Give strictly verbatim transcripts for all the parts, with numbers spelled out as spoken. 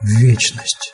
в вечность.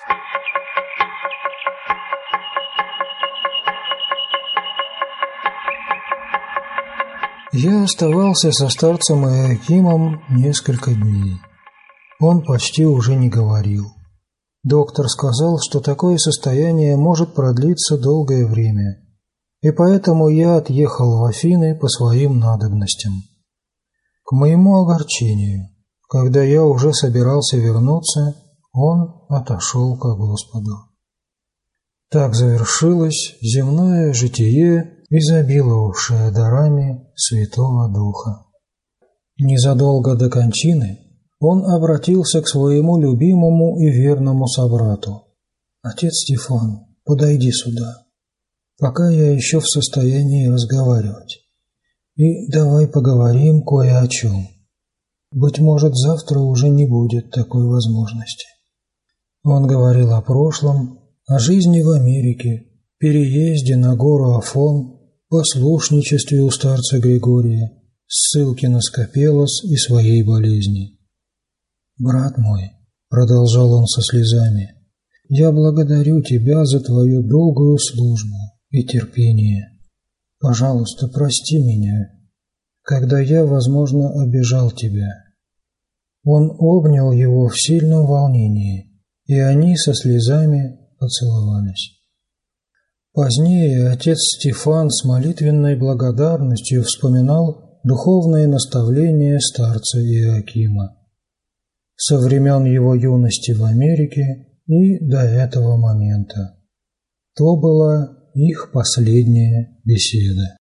Я оставался со старцем Иоакимом несколько дней. Он почти уже не говорил. Доктор сказал, что такое состояние может продлиться долгое время, и поэтому я отъехал в Афины по своим надобностям. К моему огорчению, когда я уже собирался вернуться, он отошел ко Господу. Так завершилось земное житие, изобиловавшее дарами Святого Духа. Незадолго до кончины он обратился к своему любимому и верному собрату. «Отец Стефан, подойди сюда, пока я еще в состоянии разговаривать, и давай поговорим кое о чем. Быть может, завтра уже не будет такой возможности». Он говорил о прошлом, о жизни в Америке, переезде на гору Афон, послушничестве у старца Григория, ссылке на Скопелос и своей болезни. «Брат мой», — продолжал он со слезами, — «я благодарю тебя за твою долгую службу и терпение. Пожалуйста, прости меня, когда я, возможно, обижал тебя». Он обнял его в сильном волнении, и они со слезами поцеловались. Позднее отец Стефан с молитвенной благодарностью вспоминал духовные наставления старца Иоакима со времен его юности в Америке и до этого момента. То была их последняя беседа.